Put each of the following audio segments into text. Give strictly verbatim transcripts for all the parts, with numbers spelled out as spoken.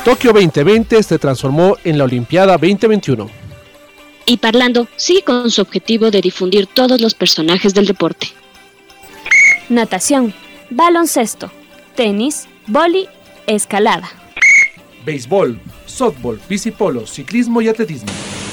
Tokio veinte veinte se transformó en la Olimpiada veinte veintiuno. Y Parlando sigue con su objetivo de difundir todos los personajes del deporte. Natación, baloncesto, tenis, vóley, escalada. Béisbol, softball, bicipolo, ciclismo y atletismo.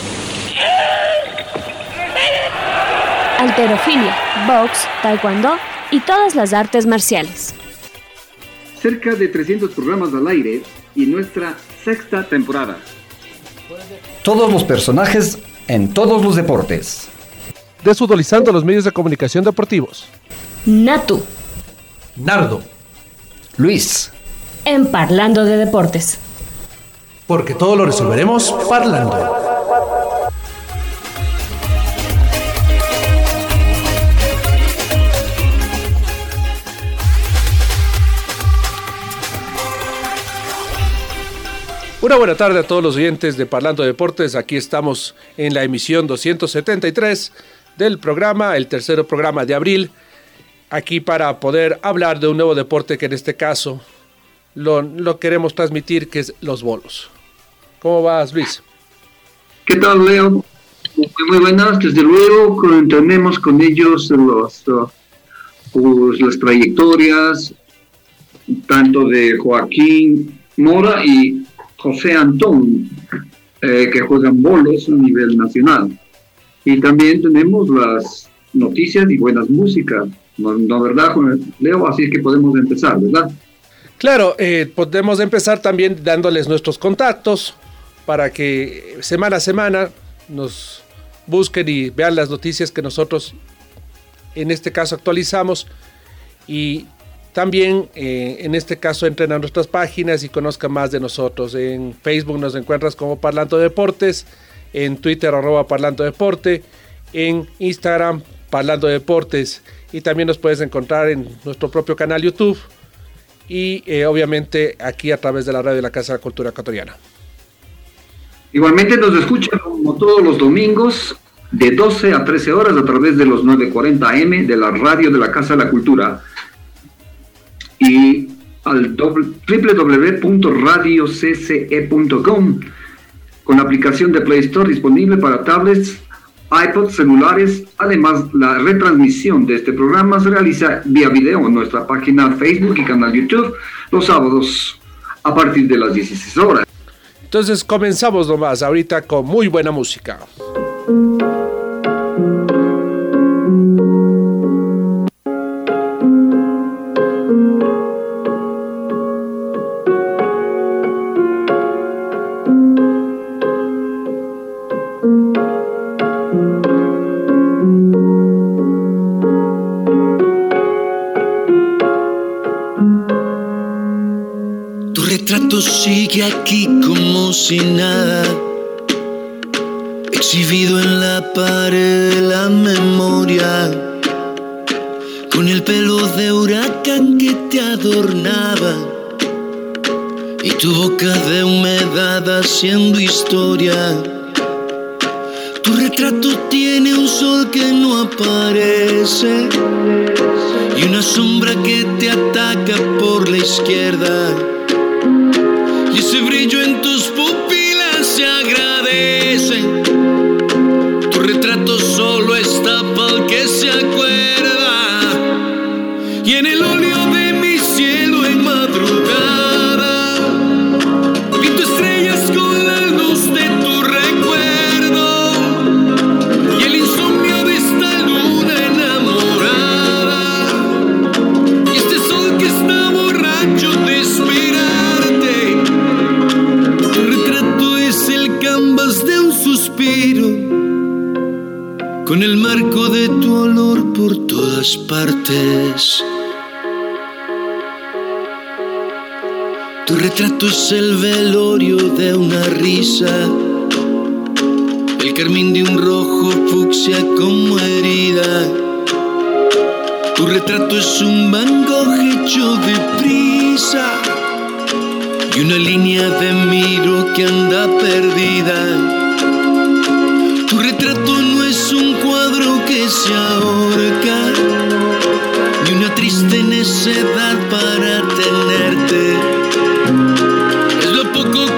Halterofilia, box, taekwondo y todas las artes marciales. Cerca de trescientos programas al aire y nuestra sexta temporada. Todos los personajes en todos los deportes. Desfutbolizando los medios de comunicación deportivos. Natu. Nardo. Luis. En Parlando de Deportes. Porque todo lo resolveremos parlando. Una buena tarde a todos los oyentes de Parlando de Deportes. Aquí estamos en la emisión doscientos setenta y tres del programa, el tercer programa de abril. Aquí para poder hablar de un nuevo deporte que en este caso lo, lo queremos transmitir, que es los bolos. ¿Cómo vas, Luis? ¿Qué tal, Leo? Muy, muy buenas. Desde luego tenemos con ellos los, pues, las trayectorias tanto de Joaquín Mora y José Antón, eh, que juegan bolos a nivel nacional. Y también tenemos las noticias y buenas músicas, ¿no, no verdad, Leo? Así que podemos empezar, ¿verdad? Claro, eh, podemos empezar también dándoles nuestros contactos para que semana a semana nos busquen y vean las noticias que nosotros en este caso actualizamos, y también eh, en este caso entren a nuestras páginas y conozcan más de nosotros. En Facebook nos encuentras como Parlando Deportes, en Twitter arroba Parlando Deporte, en Instagram Parlando Deportes, y también nos puedes encontrar en nuestro propio canal YouTube y eh, obviamente aquí a través de la radio de la Casa de la Cultura Ecuatoriana. Igualmente nos escuchan como todos los domingos de doce a trece horas a través de los nueve cuarenta A M de la radio de la Casa de la Cultura y al doble u doble u doble u punto radio c c e punto com, con la aplicación de Play Store disponible para tablets, iPods, celulares. Además, la retransmisión de este programa se realiza vía video en nuestra página Facebook y canal YouTube los sábados a partir de las dieciséis horas. Entonces comenzamos nomás ahorita con muy buena música. Sigue aquí como si nada, exhibido en la pared de la memoria, con el pelo de huracán que te adornaba y tu boca de humedad haciendo historia. Tu retrato tiene un sol que no aparece y una sombra que te ataca por la izquierda. Y ese brillo en tus pupilas se agradece. Tu retrato solo está para el que se acuerda. Y en el óleo de mi cielo en madrugada pinto estrellas con la luz de tu recuerdo. Y el insomnio de esta luna enamorada. Y este sol que está borracho de esperar. De un suspiro, con el marco de tu olor por todas partes. Tu retrato es el velorio de una risa, el carmín de un rojo fucsia como herida. Tu retrato es un Van Gogh hecho de prisa y una línea de miro que anda perdida. Tu retrato no es un cuadro que se ahorca, ni una triste necedad para tenerte. Es lo poco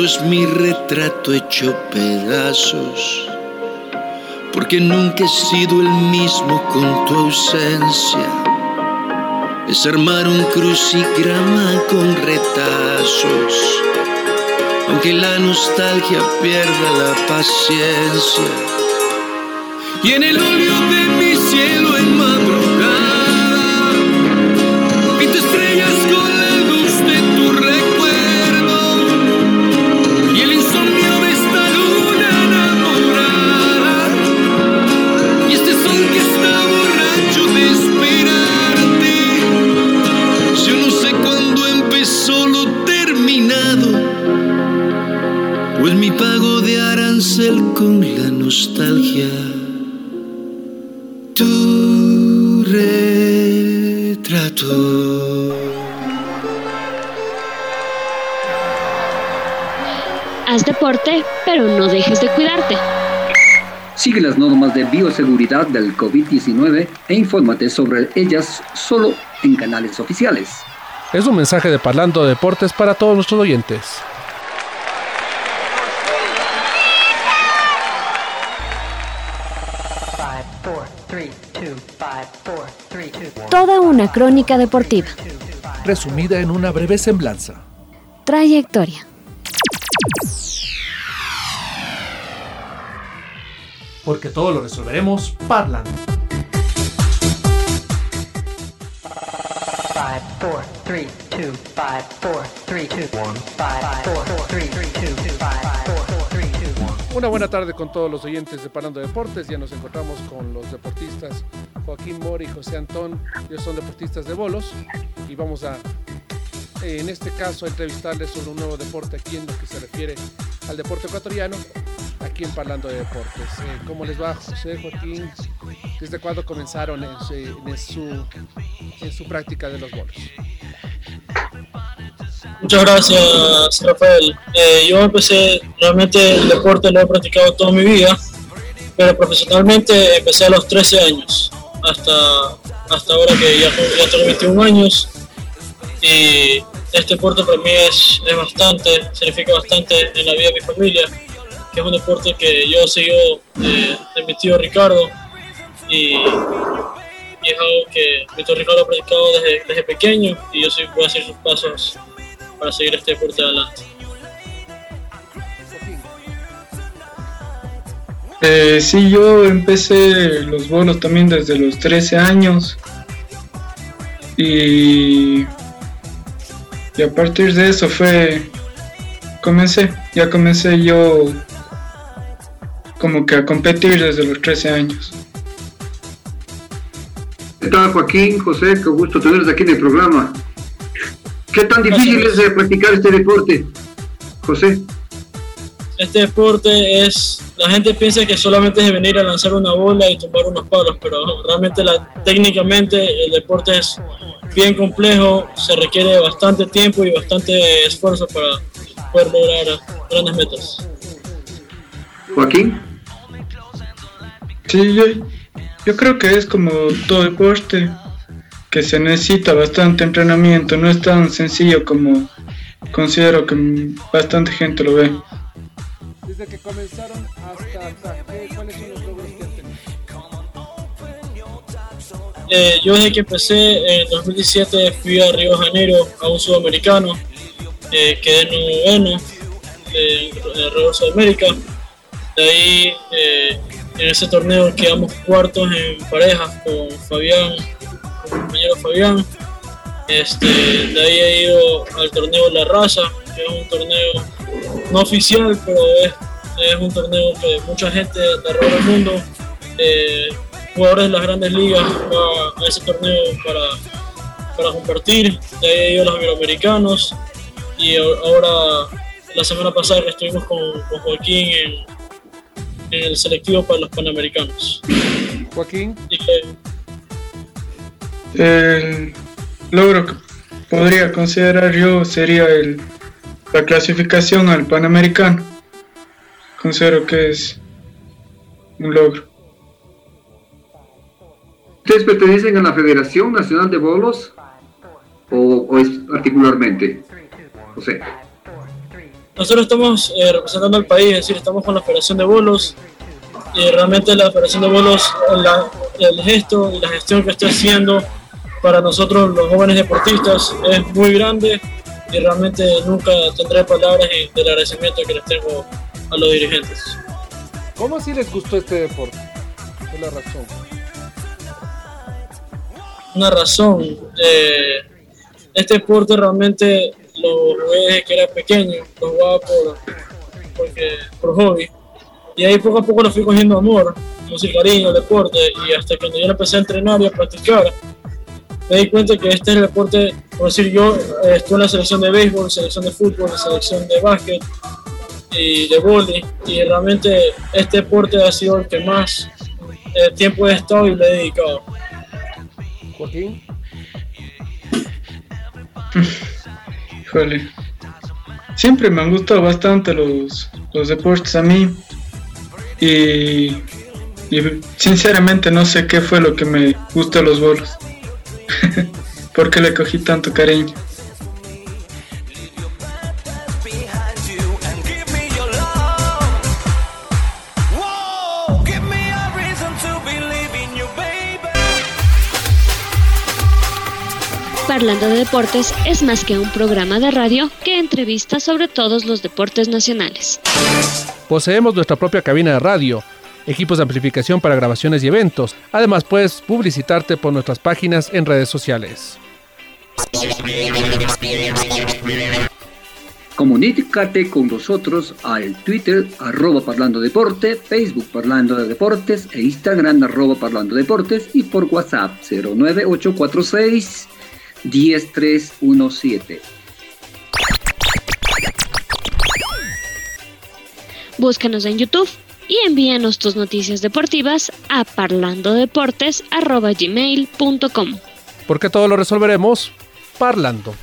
foto es mi retrato hecho pedazos, porque nunca he sido el mismo con tu ausencia. Es armar un crucigrama con retazos, aunque la nostalgia pierda la paciencia. Y en el óleo de mi cielo en madrugada pinto estrellas con la luz de tu recuerdo, y el insomnio de esta luna enamorada, y este sol que está borracho de esperarte. Yo no sé cuándo empezó lo terminado, pues mi pago de arancel con la nostalgia. Tu retrato. Haz deporte, pero no dejes de cuidarte. Sigue las normas de bioseguridad del COVID diecinueve e infórmate sobre ellas solo en canales oficiales. Es un mensaje de Parlando Deportes para todos nuestros oyentes. Toda una crónica deportiva. Resumida en una breve semblanza. Trayectoria. Porque todo lo resolveremos parlando. Una buena tarde con todos los oyentes de Parlando Deportes. Ya nos encontramos con los deportistas Joaquín Mora y José Antón. Ellos son deportistas de bolos y vamos a, eh, en este caso, a entrevistarles sobre un nuevo deporte aquí en lo que se refiere al deporte ecuatoriano, aquí en Parlando de Deportes. Eh, ¿Cómo les va, José, Joaquín? ¿Desde cuándo comenzaron en su, en su, en su práctica de los bolos? Muchas gracias, Rafael. Eh, yo empecé, realmente el deporte lo he practicado toda mi vida, pero profesionalmente empecé a los trece años, hasta, hasta ahora que ya, ya tengo veintiún años, y este deporte para mí es, es bastante, significa bastante en la vida de mi familia, que es un deporte que yo sigo eh, de mi tío Ricardo, y, y es algo que mi tío Ricardo ha practicado desde, desde pequeño, y yo sí voy a seguir sus pasos para seguir este deporte adelante. Eh, sí, yo empecé los bolos también desde los trece años y, y a partir de eso fue, comencé, ya comencé yo como que a competir desde los trece años. ¿Qué tal, Joaquín, José? Qué gusto tenerlos aquí en el programa. ¿Qué tan difícil es de practicar este deporte, José? Este deporte es, la gente piensa que solamente es venir a lanzar una bola y tumbar unos palos, pero realmente la, técnicamente el deporte es bien complejo, se requiere bastante tiempo y bastante esfuerzo para poder lograr grandes metas. Joaquín. Sí, yo, yo creo que es como todo deporte, que se necesita bastante entrenamiento, no es tan sencillo como considero que bastante gente lo ve. Desde que comenzaron hasta acá, ¿cuáles son los logros que han tenido? Eh, yo desde que empecé en dos mil diecisiete fui a Río de Janeiro a un sudamericano, eh, quedé noveno eh, alrededor de Sudamérica. De ahí eh, en ese torneo quedamos cuartos en parejas con Fabián, con mi compañero Fabián. Este, de ahí he ido al torneo La Raza, que es un torneo no oficial, pero es, es un torneo que mucha gente de alrededor del mundo, eh, jugadores de las grandes ligas, va a ese torneo para, para compartir. De ahí he ido a los iberoamericanos y ahora la semana pasada que estuvimos con, con Joaquín en, en el selectivo para los panamericanos. Joaquín. Y que, el logro que podría considerar yo sería el, la clasificación al Panamericano. Considero que es un logro. ¿Ustedes pertenecen a la Federación Nacional de Bolos o, o es particularmente, José? nosotros estamos eh, representando al país, es decir, estamos con la Federación de Bolos, y realmente la Federación de Bolos, la, el gesto y la gestión que está haciendo para nosotros los jóvenes deportistas es muy grande, y realmente nunca tendré palabras del agradecimiento que les tengo a los dirigentes. ¿Cómo así les gustó este deporte? ¿Cuál es la razón? Una razón, eh, este deporte realmente lo jugué desde que era pequeño, lo jugaba por, porque, por hobby, y ahí poco a poco lo fui cogiendo amor, como si cariño al deporte, y hasta cuando yo lo empecé a entrenar y a practicar, me di cuenta que este es el deporte, por decir, yo eh, estuve en la selección de béisbol, selección de fútbol, selección de básquet y de vóley, y realmente este deporte ha sido el que más eh, tiempo he estado y le he dedicado. Joaquín. Híjole. Siempre me han gustado bastante los, los deportes a mí. Y, y sinceramente no sé qué fue lo que me gustó a los bolos. ¿Por qué le cogí tanto cariño? Parlando de Deportes es más que un programa de radio que entrevista sobre todos los deportes nacionales. Poseemos nuestra propia cabina de radio, equipos de amplificación para grabaciones y eventos. Además, puedes publicitarte por nuestras páginas en redes sociales. Comunícate con nosotros al Twitter, arroba Parlando Deporte, Facebook Parlando de Deportes e Instagram, arroba Parlando Deportes, y por WhatsApp cero nueve ocho cuatro seis uno cero tres uno siete. Búscanos en YouTube y envíanos tus noticias deportivas a parlandodeportes arroba gmail punto com. Porque todo lo resolveremos parlando.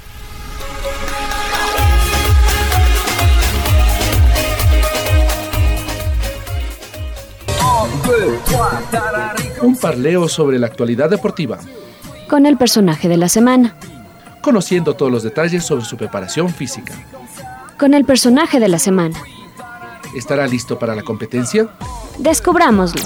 Un parleo sobre la actualidad deportiva. Con el personaje de la semana. Conociendo todos los detalles sobre su preparación física. Con el personaje de la semana. ¿Estará listo para la competencia? Descubrámoslo.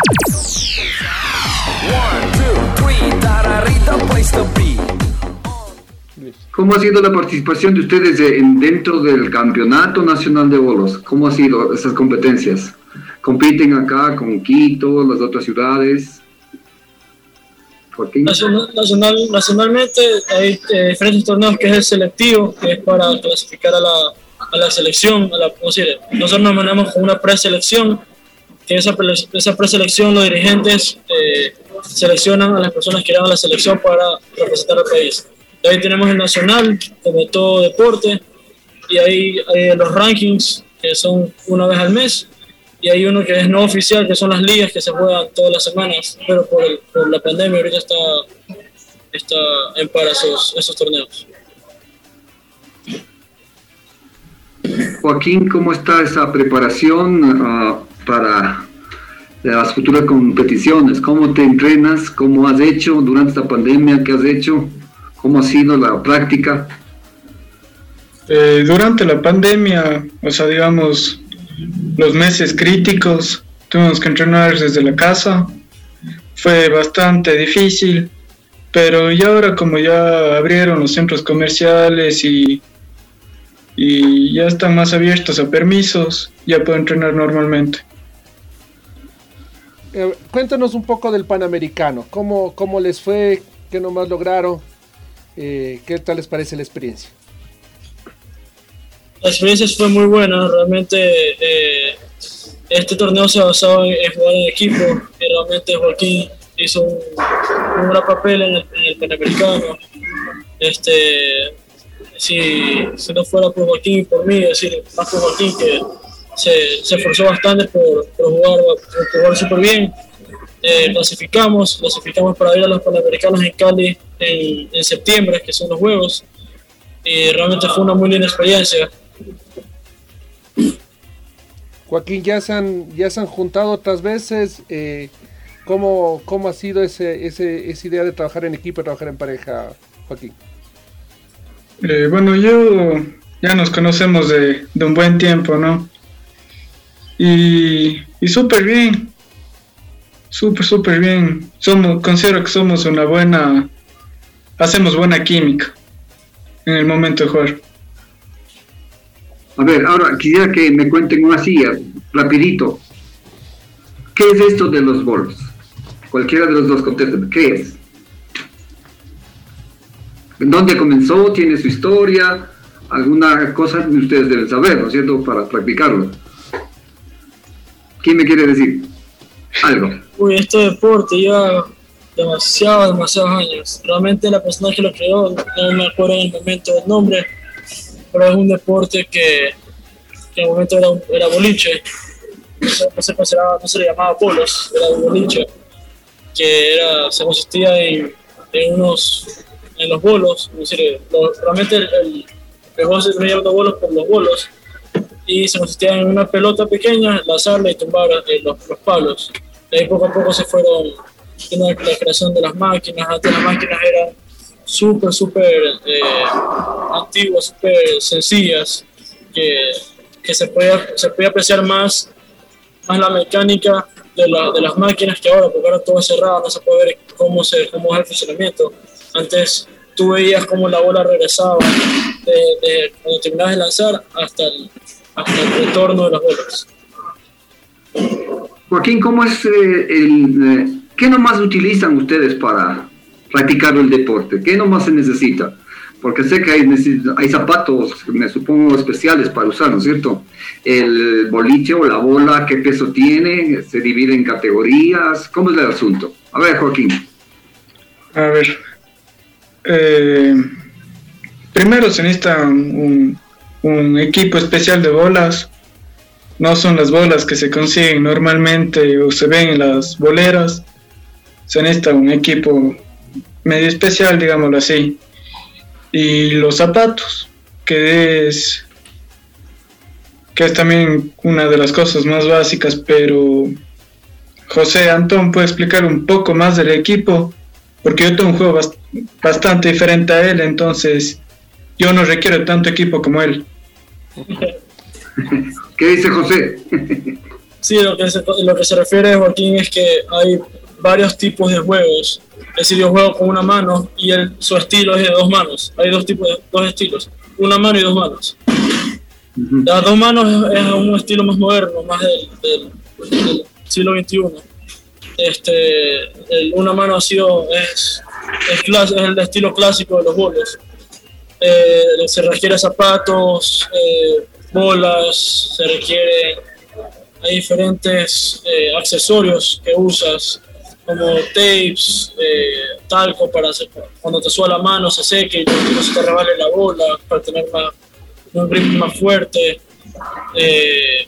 ¿Cómo ha sido la participación de ustedes en, dentro del Campeonato Nacional de Bolos? ¿Cómo han sido esas competencias? ¿Compiten acá con Quito, las otras ciudades? Joaquín. Nacional, nacional, nacionalmente hay eh, diferentes torneos, que es el selectivo, que es para clasificar a la, a la selección. A la, ¿cómo decir? Nosotros nos manejamos con una preselección, que esa, pre, esa preselección los dirigentes eh, seleccionan a las personas que irán a la selección para representar al país. De ahí tenemos el nacional, como todo deporte, y ahí hay los rankings, que son una vez al mes, y hay uno que es no oficial, que son las ligas que se juegan todas las semanas, pero por, el, por la pandemia ahorita está, está en para esos, esos torneos. Joaquín, ¿cómo está esa preparación uh, para las futuras competiciones? ¿Cómo te entrenas? ¿Cómo has hecho durante esta pandemia? ¿Qué has hecho? ¿Cómo ha sido la práctica? Eh, durante la pandemia, o sea, digamos, los meses críticos, tuvimos que entrenar desde la casa. Fue bastante difícil, pero ya ahora, como ya abrieron los centros comerciales y, y ya están más abiertos a permisos, ya puedo entrenar normalmente. Eh, cuéntanos un poco del Panamericano. ¿Cómo, cómo les fue? ¿Qué nomás lograron? Eh, ¿Qué tal les parece la experiencia? La experiencia fue muy buena, realmente eh, este torneo se basaba en, en jugar en equipo, y realmente Joaquín hizo un, un gran papel en el, en el Panamericano. Este, si, si no fuera por Joaquín y por mí, es decir, más por Joaquín, que se, se esforzó bastante por, por jugar, por jugar súper bien. Eh, clasificamos, clasificamos para ir a los Panamericanos en Cali en, en septiembre, que son los Juegos, y realmente fue una muy linda experiencia. Joaquín, ya se han, ya se han juntado otras veces. Eh, ¿cómo, ¿Cómo ha sido ese, ese, esa idea de trabajar en equipo y trabajar en pareja, Joaquín? Eh, bueno, yo ya nos conocemos de, de un buen tiempo, ¿no? Y, y súper bien, súper, súper bien. Somos, considero que somos una buena, hacemos buena química en el momento de jugar. A ver, ahora quisiera que me cuenten una silla, rapidito. ¿Qué es esto de los bolos? Cualquiera de los dos contesta, ¿qué es? ¿Dónde comenzó? ¿Tiene su historia? Alguna cosa que ustedes deben saber, ¿no es cierto? Para practicarlo. ¿Quién me quiere decir algo? Uy, este deporte lleva demasiados, demasiados años. Realmente la persona que lo creó, no me acuerdo en el momento del nombre, pero es un deporte que, que en el momento era, era boliche. No se, no, se consideraba, no se le llamaba bolos, era un boliche, que era, se consistía en, en unos, en los bolos, es decir, lo, realmente el, el, el juego se venía dando bolos por los bolos, y se consistía en una pelota pequeña, lanzarla y tumbar eh, los, los palos. De ahí poco a poco se fueron haciendo la creación de las máquinas. Antes las máquinas eran súper, súper eh, antiguas, súper sencillas, que, que se podía, se podía apreciar más, más la mecánica de, la, de las máquinas que ahora, porque ahora todo es cerrado, no se puede ver cómo, se, cómo es el funcionamiento. Antes tú veías cómo la bola regresaba de, de cuando terminabas de lanzar hasta el, hasta el retorno de las bolas. Joaquín, ¿cómo es eh, el, eh, qué nomás utilizan ustedes para practicar el deporte? ¿Qué nomás se necesita? Porque sé que hay, hay zapatos, me supongo, especiales para usar, ¿no es cierto? El boliche o la bola, ¿qué peso tiene? ¿Se divide en categorías? ¿Cómo es el asunto? A ver, Joaquín. A ver. Eh, primero se necesita un, un equipo especial de bolas. No son las bolas que se consiguen normalmente o se ven en las boleras. Se necesita un equipo medio especial, digámoslo así. Y los zapatos, que es que es también una de las cosas más básicas, pero José Antón puede explicar un poco más del equipo, porque yo tengo un juego bast- bastante diferente a él, entonces yo no requiero tanto equipo como él. ¿Qué dice José? Sí, lo que, se, lo que se refiere Joaquín es que hay varios tipos de juegos. Es decir, yo juego con una mano y el, su estilo es de dos manos. Hay dos tipos de dos estilos, una mano y dos manos. Uh-huh. Las dos manos es, es un estilo más moderno, más del, del, del siglo veintiuno. Este, el, una mano ha sido es, es, clas, es el estilo clásico de los bolos. Eh, se requiere zapatos, eh, bolas, se requiere, hay diferentes eh, accesorios que usas, como tapes, eh, talco para hacer, cuando te suba la mano se seque y no se te rebale la bola, para tener más, un grip más fuerte. Eh,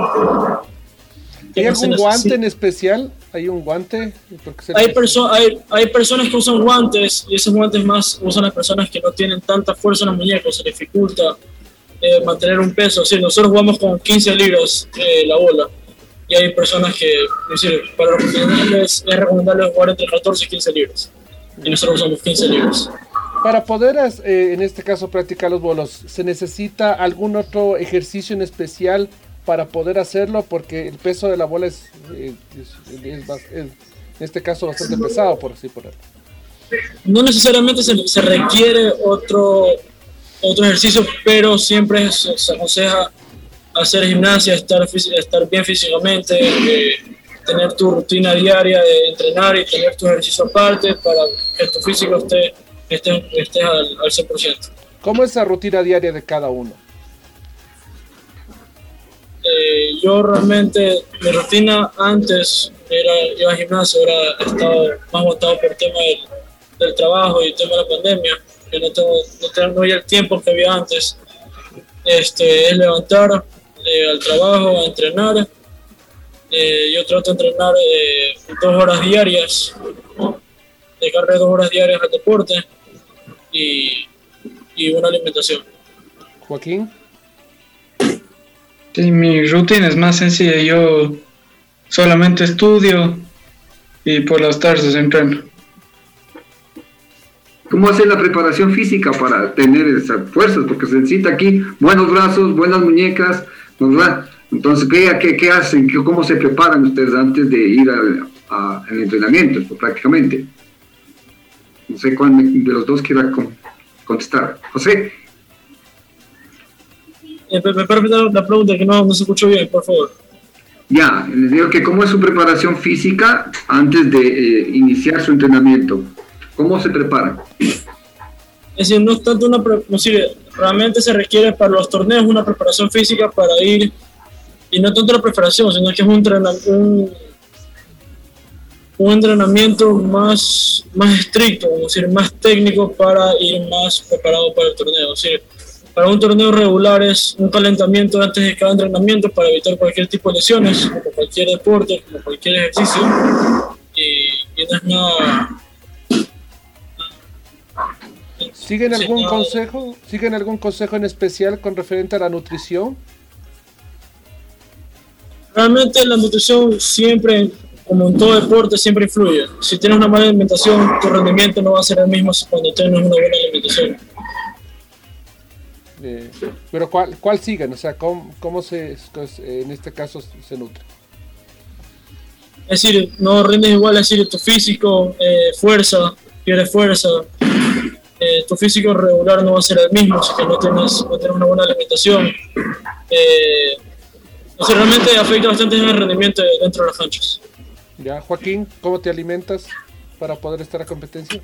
¿Hay algún guante en especial? ¿Hay un guante? Hay, perso- hay, hay personas que usan guantes y esos guantes más usan las personas que no tienen tanta fuerza en los muñecos, se les dificulta eh, mantener un peso. Sí, nosotros jugamos con quince libras eh, la bola. Y hay personas que, es decir, para recomendarles, es recomendable jugar entre catorce y quince libras. Y nosotros usamos quince libras. Para poder, eh, en este caso, practicar los bolos, ¿se necesita algún otro ejercicio en especial para poder hacerlo? Porque el peso de la bola es, eh, es, es, es, es en este caso bastante pesado, por así ponerlo. No necesariamente se, se requiere otro, otro ejercicio, pero siempre se, se aconseja hacer gimnasia, estar, estar bien físicamente, eh, tener tu rutina diaria de entrenar y tener tu ejercicio aparte para que tu físico esté, esté, esté al, al cien por ciento. ¿Cómo es la rutina diaria de cada uno? Eh, yo realmente, mi rutina antes era ir al gimnasio, ahora he estado más montado por el tema del, del trabajo y el tema de la pandemia, que no tengo, no tengo no había el tiempo que había antes. Este, es levantar eh, al trabajo, a entrenar. Eh, yo trato de entrenar eh, dos horas diarias, dedicarle dos horas diarias al deporte y, y una alimentación. Joaquín. Sí, mi rutina es más sencilla. Yo solamente estudio y por las tardes entreno. ¿Cómo hacer la preparación física para tener esas fuerzas? Porque se necesita aquí buenos brazos, buenas muñecas, ¿verdad? Entonces, ¿qué, qué, qué hacen? ¿Qué, ¿Cómo se preparan ustedes antes de ir al, a, al entrenamiento, pues, prácticamente? No sé cuál de los dos quiera con, contestar. José. Eh, ¿Me puede repetir la pregunta que no, no se escuchó bien, por favor? Ya, les digo que ¿cómo es su preparación física antes de eh, iniciar su entrenamiento? ¿Cómo se prepara? Es decir, no es tanto una... Pre- no sirve, realmente se requiere para los torneos una preparación física para ir, y no tanto la preparación, sino que es un, entrena, un, un entrenamiento más, más estricto, es decir, más técnico para ir más preparado para el torneo. Es decir, para un torneo regular es un calentamiento antes de cada entrenamiento para evitar cualquier tipo de lesiones, como cualquier deporte, como cualquier ejercicio, y, y no es nada... ¿Siguen algún consejo? ¿Siguen algún consejo en especial con referente a la nutrición? Realmente la nutrición siempre, como en todo deporte, siempre influye. Si tienes una mala alimentación, tu rendimiento no va a ser el mismo cuando tienes una buena alimentación. Eh, pero ¿cuál, cuál siguen? O sea, ¿cómo, cómo se, en este caso se nutre? Es decir, no rindes igual, es decir, tu físico, eh, fuerza, pierdes fuerza. Eh, tu físico regular no va a ser el mismo si que no tienes, no tienes una buena alimentación. Eh, o sea, realmente afecta bastante en el rendimiento dentro de las canchas. Ya, Joaquín, ¿cómo te alimentas para poder estar a competencia?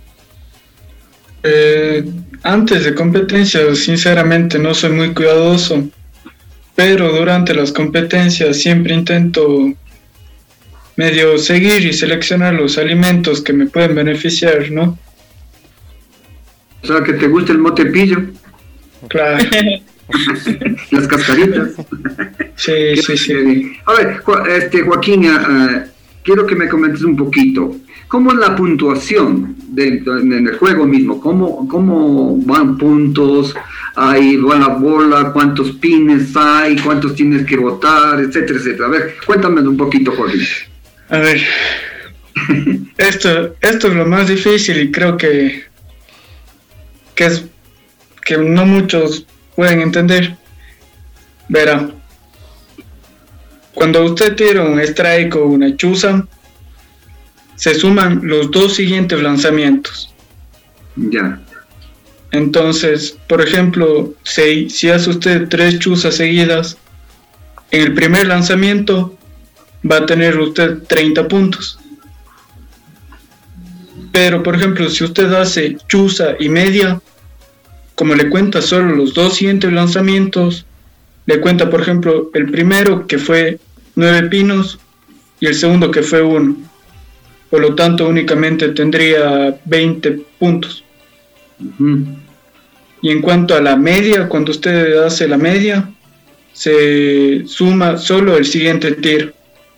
Eh, antes de competencia, sinceramente, no soy muy cuidadoso, pero durante las competencias siempre intento medio seguir y seleccionar los alimentos que me pueden beneficiar, ¿no? O sea, que te gusta el motepillo. Claro. Las cascaritas. Sí, sí, sí. A ver, este, Joaquín, uh, quiero que me comentes un poquito. ¿Cómo es la puntuación de, de, en el juego mismo? ¿Cómo, cómo van puntos? ¿Hay buena bola? ¿Cuántos pines hay? ¿Cuántos tienes que botar? Etcétera, etcétera. A ver, cuéntame un poquito, Joaquín. A ver, esto, esto es lo más difícil y creo que que es que no muchos pueden entender. Verá, cuando usted tira un strike o una chuza, se suman los dos siguientes lanzamientos. Ya. Entonces, por ejemplo, si, si hace usted tres chuzas seguidas, en el primer lanzamiento va a tener usted treinta puntos. Pero, por ejemplo, si usted hace chuza y media, como le cuenta solo los dos siguientes lanzamientos, le cuenta, por ejemplo, el primero que fue nueve pinos y el segundo que fue uno. Por lo tanto, únicamente tendría veinte puntos. Uh-huh. Y en cuanto a la media, cuando usted hace la media, se suma solo el siguiente tiro.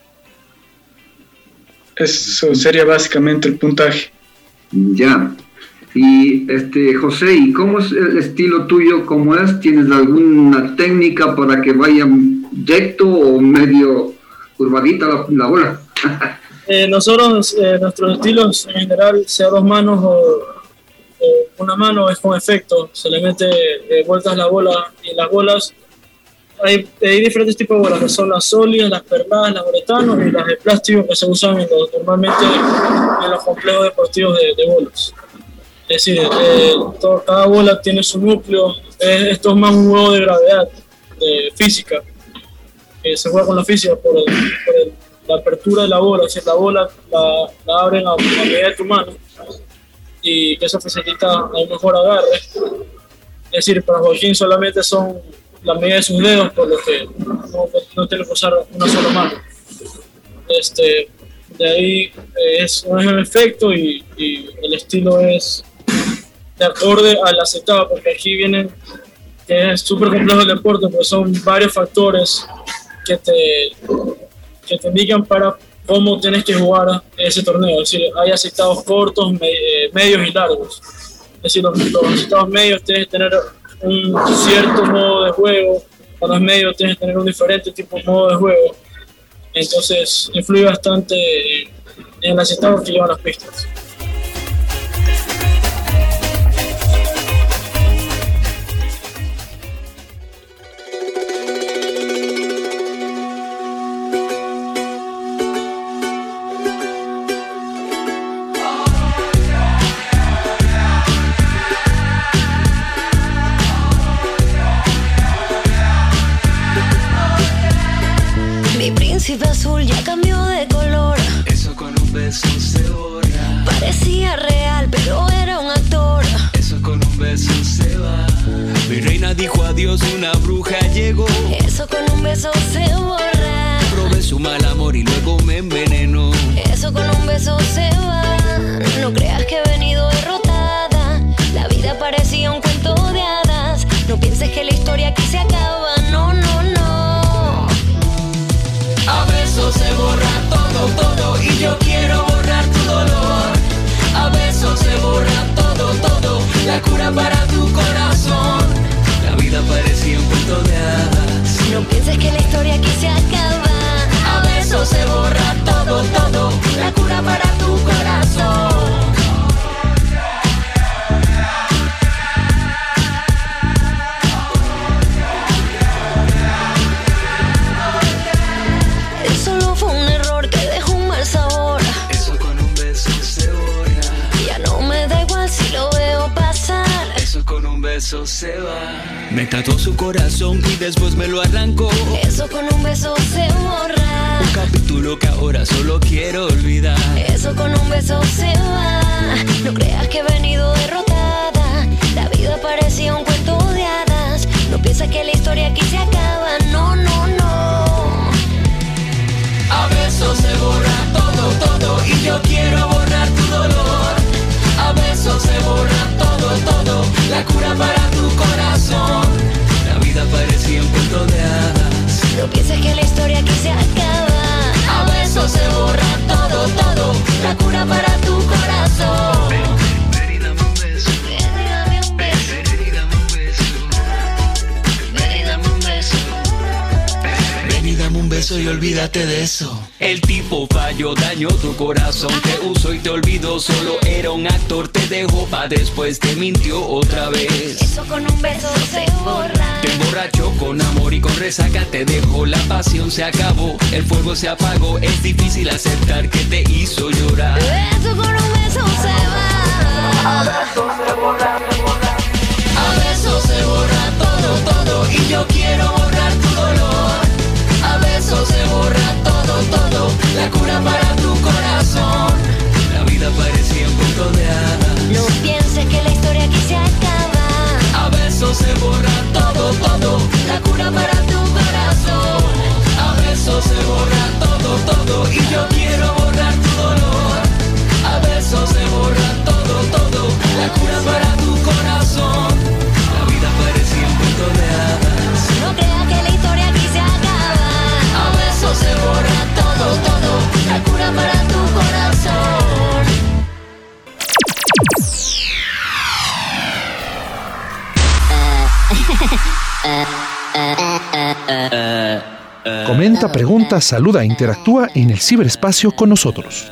Eso sería básicamente el puntaje. Ya. Y este José, ¿y cómo es el estilo tuyo? ¿Cómo es? ¿Tienes alguna técnica para que vaya recto o medio curvadita la, la bola? eh, nosotros, eh, nuestros estilos en general, sea dos manos o, o una mano, es con efecto. Se le mete eh, vueltas la bola, y las bolas, hay, hay diferentes tipos de bolas, que son las sólidas, las perladas, las uretano y las de plástico que se usan en los, normalmente en los complejos deportivos de, de bolas. Es decir, eh, todo, cada bola tiene su núcleo. Eh, esto es más un juego de gravedad, de física, que se juega con la física por, el, por el, la apertura de la bola. Si la bola la, la abren a, a medida de tu mano y que eso facilita un mejor agarre. Es decir, para Joaquín solamente son la medida de sus dedos, por lo que no, no tiene que usar una sola mano. Este, de ahí eh, es, es el efecto y, y el estilo es de acorde al aceptado, porque aquí vienen, que es súper complejo el deporte, porque son varios factores que te, que te indican para cómo tienes que jugar ese torneo. Es decir, hay aceptados cortos, me, medios y largos. Es decir, los, los aceptados medios tienes que tener un cierto modo de juego, para los medios tienes que tener un diferente tipo de modo de juego. Entonces influye bastante en, en el aceptado que llevan las pistas. borra. Parecía real, pero era un actor. Eso con un beso se va. Mi reina dijo adiós, una bruja llegó. Eso con un beso se borra. Probé su mal amor y luego me envenenó. Eso con un beso se va. No creas que he venido derrotada. La vida parecía un cuento de hadas. No pienses que la historia aquí se acaba. No, no, no. A besos se borra todo, todo. Y yo quiero borrar tu dolor. A besos se borra todo, todo. La cura para tu corazón. La vida parecía un cuento de hadas. No pienses que la historia aquí se acaba. A besos se borra todo, todo. La cura para tu corazón. Solo fue un error que dejó un mal sabor. Eso con un beso se borra. Ya no me da igual si lo veo pasar. Eso con un beso se va. Me tatuó su corazón y después me lo arrancó. Eso con un beso se borra. Un capítulo que ahora solo quiero olvidar. Eso con un beso se va. No creas que he venido derrotada. La vida parecía un cuento de hadas. No pienses que la historia aquí se acaba. No, no, no. A besos se borra todo, todo. Y yo quiero borrar tu dolor. A besos se borra todo, todo. La cura para tu corazón. La vida parecía un cuento de hadas. No pienses que la historia aquí se acaba. A besos se borra todo, todo. La cura para tu corazón. Ven y dame un beso. Ven y dame un beso. Ven y dame un beso. Ven y dame un beso. Ven y dame un beso y olvídate de eso. El tipo falló, dañó tu corazón. Te usó y te olvidó, solo era un actor. Te dejó pa' después, te mintió otra vez. Eso con un beso se borra. Te emborrachó con amor y con resaca te dejó. La pasión se acabó, el fuego se apagó. Es difícil aceptar que te hizo llorar. Eso con un beso se va. A besos se borra, se borra. A besos se borra todo, todo. Y yo quiero borrar tu dolor. A besos se borra todo, todo. La cura para tu corazón. La vida parecía un cuento de hadas. No pienses que la historia aquí se acaba. A besos se borra todo, todo. La cura para tu corazón. A besos se borra todo, todo. Y yo quiero borrar tu dolor. A besos se borra todo, todo. La cura para tu corazón. La vida parecía un cuento de hadas. No creas que la historia aquí se acaba. A besos se borra todo, todo. La cura para tu corazón. Comenta, pregunta, saluda e interactúa en el ciberespacio con nosotros.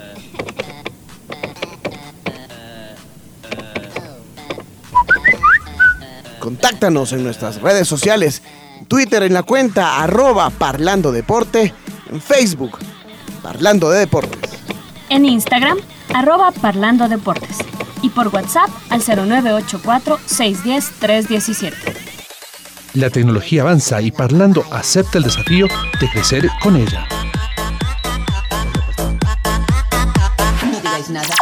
Contáctanos en nuestras redes sociales, Twitter en la cuenta arroba Parlando Deporte, en Facebook, Parlando de Deportes. En Instagram, arroba Parlando Deportes. Y por WhatsApp al cero nueve ocho cuatro, seis uno cero, tres uno siete. La tecnología avanza y Parlando acepta el desafío de crecer con ella. No digáis nada.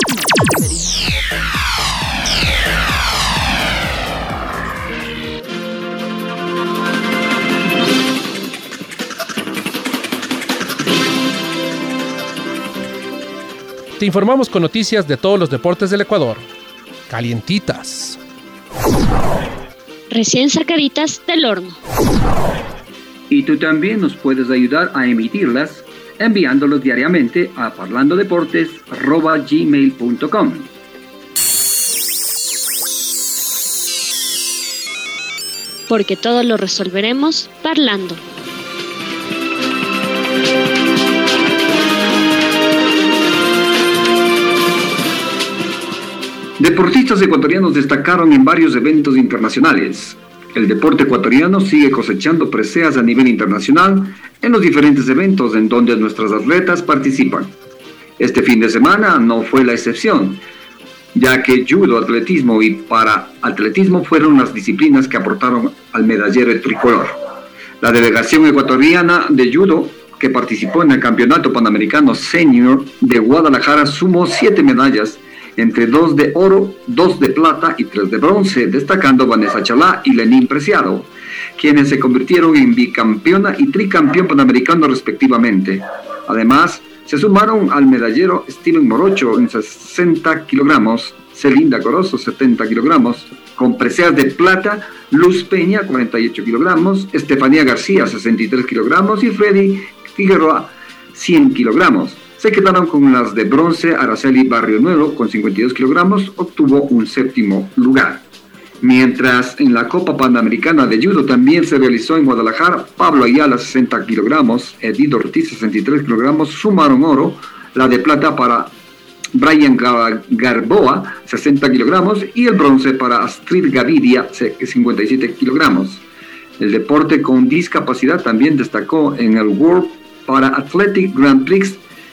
Te informamos con noticias de todos los deportes del Ecuador. Calientitas. Recién sacaditas del horno. Y tú también nos puedes ayudar a emitirlas enviándolos diariamente a parlandodeportes arroba gmail punto com. Porque todo lo resolveremos parlando. Deportistas ecuatorianos destacaron en varios eventos internacionales. El deporte ecuatoriano sigue cosechando preseas a nivel internacional en los diferentes eventos en donde nuestros atletas participan. Este fin de semana no fue la excepción, ya que judo, atletismo y paraatletismo fueron las disciplinas que aportaron al medallero tricolor. La delegación ecuatoriana de judo que participó en el Campeonato Panamericano Senior de Guadalajara, sumó siete medallas, entre dos de oro, dos de plata y tres de bronce, destacando Vanessa Chalá y Lenín Preciado, quienes se convirtieron en bicampeona y tricampeón panamericano respectivamente. Además, se sumaron al medallero Steven Morocho en sesenta kilogramos, Celinda Corozo setenta kilogramos, con preseas de plata, Luz Peña cuarenta y ocho kilogramos, Estefanía García sesenta y tres kilogramos y Freddy Figueroa cien kilogramos. Se quedaron con las de bronce Araceli Barrio Nuevo con cincuenta y dos kilogramos, obtuvo un séptimo lugar. Mientras en la Copa Panamericana de Judo también se realizó en Guadalajara, Pablo Ayala sesenta kilogramos, Edith Ortiz sesenta y tres kilogramos sumaron oro, la de plata para Brian Garboa sesenta kilogramos y el bronce para Astrid Gavidia cincuenta y siete kilogramos. El deporte con discapacidad también destacó en el World para Athletic Grand Prix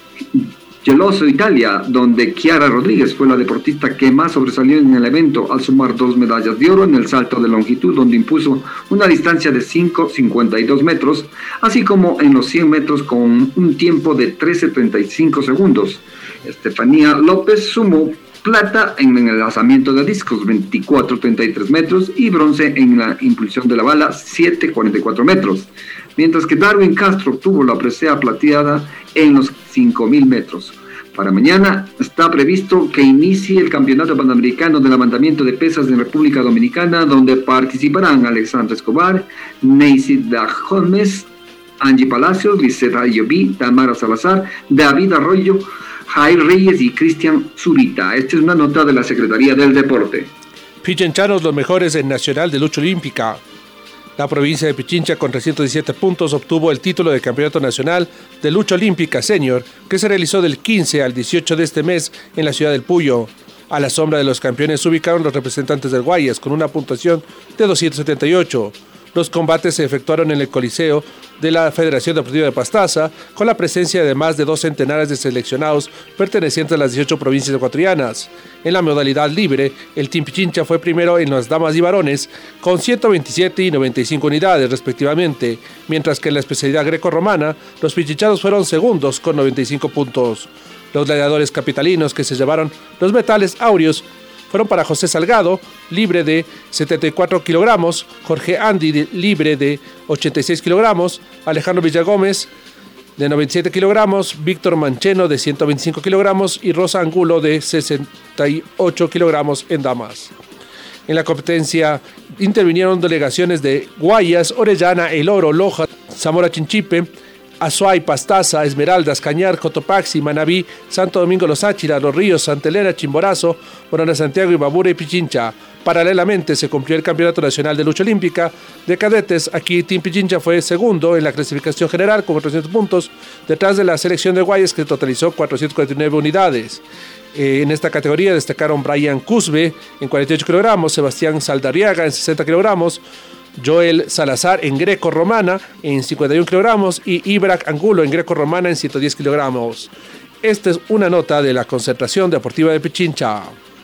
Geloso, Italia, donde Chiara Rodríguez fue la deportista que más sobresalió en el evento al sumar dos medallas de oro en el salto de longitud, donde impuso una distancia de cinco coma cincuenta y dos metros, así como en los cien metros con un tiempo de trece coma treinta y cinco segundos. Estefanía López sumó plata en el lanzamiento de discos veinticuatro coma treinta y tres metros y bronce en la impulsión de la bala siete coma cuarenta y cuatro metros, mientras que Darwin Castro obtuvo la presea plateada en los cinco mil metros. Para mañana está previsto que inicie el Campeonato Panamericano de Levantamiento de Pesas en República Dominicana, donde participarán Alexandra Escobar, Neisida Gómez, Angie Palacios, Liseta Ayoví, Tamara Salazar, David Arroyo, Jair Reyes y Cristian Zurita. Esta es una nota de la Secretaría del Deporte. Pichinchanos los mejores en Nacional de Lucha Olímpica. La provincia de Pichincha, con trescientos diecisiete puntos, obtuvo el título de Campeonato Nacional de Lucha Olímpica Senior, que se realizó del quince al dieciocho de este mes en la ciudad del Puyo. A la sombra de los campeones se ubicaron los representantes del Guayas, con una puntuación de doscientos setenta y ocho. Los combates se efectuaron en el Coliseo de la Federación Deportiva de Pastaza, con la presencia de más de dos centenares de seleccionados pertenecientes a las dieciocho provincias ecuatorianas. En la modalidad libre, el Team Pichincha fue primero en las damas y varones, con ciento veintisiete y noventa y cinco unidades respectivamente, mientras que en la especialidad greco-romana, los pichinchanos fueron segundos con noventa y cinco puntos. Los gladiadores capitalinos que se llevaron los metales áureos fueron para José Salgado, libre de setenta y cuatro kilogramos, Jorge Andy, de, libre de ochenta y seis kilogramos, Alejandro Villagómez, de noventa y siete kilogramos, Víctor Mancheno, de ciento veinticinco kilogramos, y Rosa Angulo, de sesenta y ocho kilogramos en damas. En la competencia intervinieron delegaciones de Guayas, Orellana, El Oro, Loja, Zamora Chinchipe, Azuay, Pastaza, Esmeraldas, Cañar, Cotopaxi, Manabí, Santo Domingo Los Áchilas, Los Ríos, Santa Elena, Chimborazo, Morona Santiago, Ibabura y Pichincha. Paralelamente se cumplió el Campeonato Nacional de Lucha Olímpica de Cadetes. Aquí Team Pichincha fue segundo en la clasificación general con cuatrocientos puntos, detrás de la selección de Guayas, que totalizó cuatrocientas cuarenta y nueve unidades. Eh, en esta categoría destacaron Brian Cusbe en cuarenta y ocho kilogramos, Sebastián Saldarriaga en sesenta kilogramos, Joel Salazar en greco-romana en cincuenta y uno kilogramos y Ibrac Angulo en greco-romana en ciento diez kilogramos. Esta es una nota de la Concentración Deportiva de Pichincha.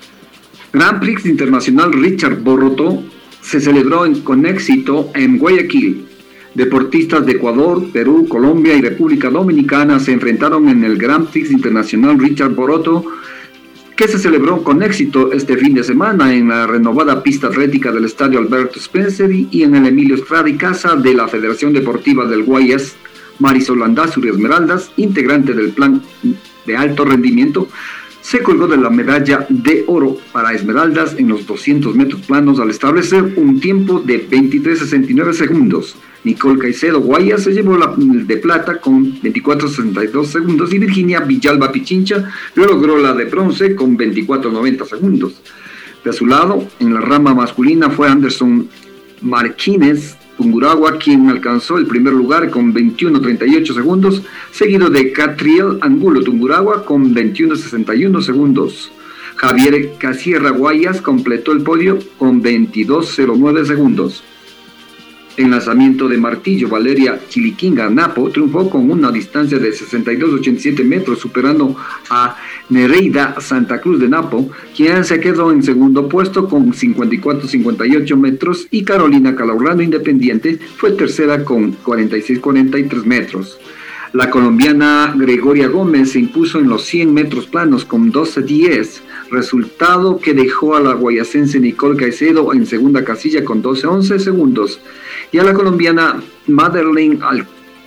Grand Prix Internacional Richard Borroto se celebró en, con éxito en Guayaquil. Deportistas de Ecuador, Perú, Colombia y República Dominicana se enfrentaron en el Grand Prix Internacional Richard Borroto, que se celebró con éxito este fin de semana en la renovada pista atlética del Estadio Alberto Spencer y en el Emilio Estrada Casa de la Federación Deportiva del Guayas. Marisol Landazuri Esmeraldas, integrante del plan de alto rendimiento, se colgó de la medalla de oro para Esmeraldas en los doscientos metros planos al establecer un tiempo de veintitrés sesenta y nueve segundos. Nicole Caicedo Guayas se llevó la de plata con veinticuatro sesenta y dos segundos y Virginia Villalba Pichincha logró la de bronce con veinticuatro noventa segundos. De su lado, en la rama masculina fue Anderson Martínez Tungurahua quien alcanzó el primer lugar con veintiuno treinta y ocho segundos, seguido de Catriel Angulo Tungurahua con veintiuno sesenta y uno segundos. Javier Casierra Guayas completó el podio con veintidós cero nueve segundos. En lanzamiento de martillo, Valeria Chiliquinga Napo triunfó con una distancia de sesenta y dos ochenta y siete metros, superando a Nereida Santa Cruz de Napo, quien se quedó en segundo puesto con cincuenta y cuatro cincuenta y ocho metros, y Carolina Calaurrano Independiente fue tercera con cuarenta y seis cuarenta y tres metros. La colombiana Gregoria Gómez se impuso en los cien metros planos con doce diez, resultado que dejó a la guayacense Nicole Caicedo en segunda casilla con doce once segundos, y a la colombiana Madeleine Al-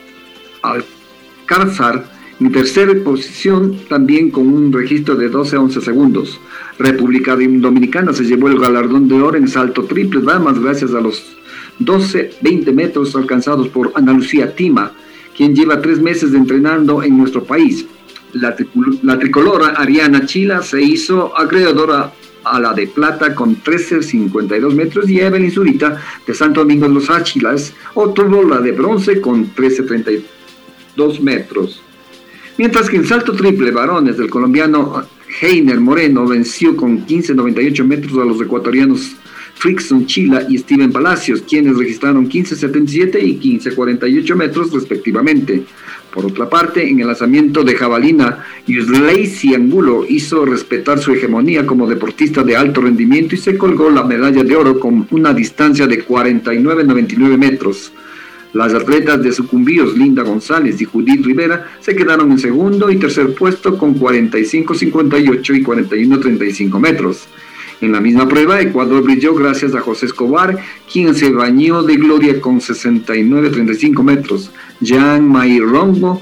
Alcázar en tercera posición también con un registro de doce once segundos. República Dominicana se llevó el galardón de oro en salto triple damas gracias a los doce veinte metros alcanzados por Ana Lucía Tima, quien lleva tres meses de entrenando en nuestro país. La, tricol- la tricolora Ariana Chila se hizo acreedora a la de plata con trece cincuenta y dos metros y Evelyn Zurita de Santo Domingo de los Áchilas obtuvo la de bronce con trece treinta y dos metros. Mientras que en salto triple varones del colombiano Heiner Moreno venció con quince noventa y ocho metros a los ecuatorianos Frickson Chila y Steven Palacios, quienes registraron quince setenta y siete y quince cuarenta y ocho metros respectivamente. Por otra parte, en el lanzamiento de jabalina, Yusleysi Angulo hizo respetar su hegemonía como deportista de alto rendimiento y se colgó la medalla de oro con una distancia de cuarenta y nueve noventa y nueve metros. Las atletas de Sucumbíos, Linda González y Judith Rivera, se quedaron en segundo y tercer puesto con cuarenta y cinco cincuenta y ocho y cuarenta y uno treinta y cinco metros. En la misma prueba, Ecuador brilló gracias a José Escobar, quien se bañó de gloria con sesenta y nueve treinta y cinco metros. Jean Mayrongo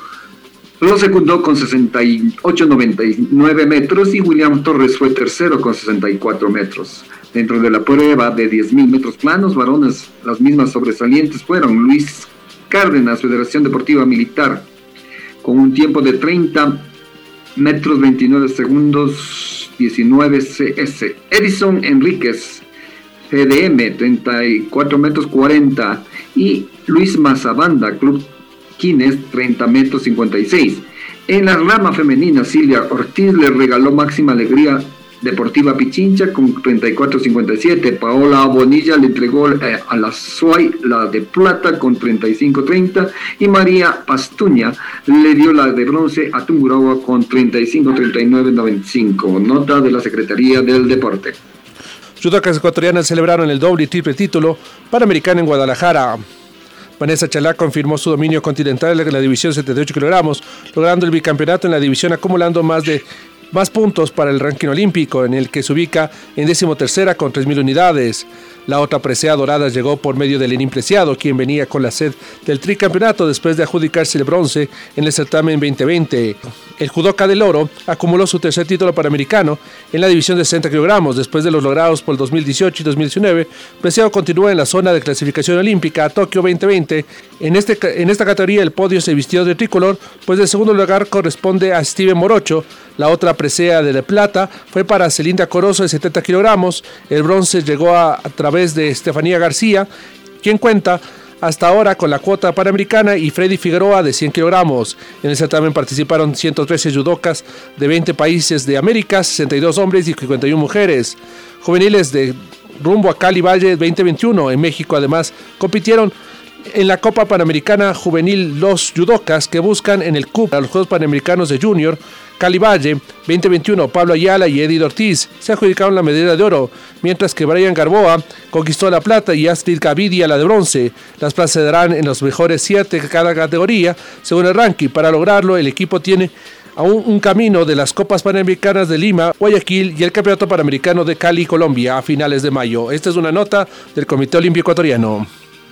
lo secundó con sesenta y ocho noventa y nueve metros y William Torres fue tercero con sesenta y cuatro metros. Dentro de la prueba de diez mil metros planos, varones, las mismas sobresalientes fueron Luis Cárdenas, Federación Deportiva Militar, con un tiempo de treinta metros veintinueve segundos diecinueve C S. Edison Enríquez, G D M, treinta y cuatro metros cuarenta, y Luis Mazabanda, Club Quines, treinta metros cincuenta y seis. En la rama femenina, Silvia Ortiz le regaló máxima alegría Deportiva Pichincha con treinta y cuatro cincuenta y siete. Paola Bonilla le entregó eh, a la Suay la de plata con treinta y cinco treinta y María Pastuña le dio la de bronce a Tungurahua con treinta y cinco treinta y nueve noventa y cinco. Nota de la Secretaría del Deporte. Judocas ecuatorianas celebraron el doble y triple título panamericano en Guadalajara. Vanessa Chalá confirmó su dominio continental en la división setenta y ocho kilogramos, logrando el bicampeonato en la división, acumulando más de más puntos para el ranking olímpico, en el que se ubica en decimotercera con tres mil unidades. La otra presea dorada llegó por medio de Lenín Preciado, quien venía con la sed del tricampeonato después de adjudicarse el bronce en el certamen veinte veinte. El judoka del oro acumuló su tercer título panamericano en la división de sesenta kilogramos, después de los logrados por el dos mil dieciocho y dos mil diecinueve. Preciado continúa en la zona de clasificación olímpica a Tokio veinte veinte. En, este, en esta categoría el podio se vistió de tricolor, pues el segundo lugar corresponde a Steven Morocho. La otra presea de la plata fue para Celinda Corozo de setenta kilogramos. El bronce llegó a, a través de Estefanía García, quien cuenta hasta ahora con la cuota panamericana, y Freddy Figueroa de cien kilogramos. En el certamen participaron ciento trece judocas de veinte países de América, sesenta y dos hombres y cincuenta y una mujeres. Juveniles de rumbo a Cali Valle veinte veintiuno en México además compitieron en la Copa Panamericana Juvenil los judocas que buscan en el C U P a los Juegos Panamericanos de Junior Cali Valle veinte veintiuno. Pablo Ayala y Eddie Ortiz se adjudicaron la medalla de oro, mientras que Brian Garboa conquistó la plata y Astrid Gavidia la de bronce. Las plazas se darán en los mejores siete de cada categoría según el ranking. Para lograrlo, el equipo tiene aún un camino de las Copas Panamericanas de Lima, Guayaquil y el Campeonato Panamericano de Cali, Colombia, a finales de mayo. Esta es una nota del Comité Olímpico Ecuatoriano.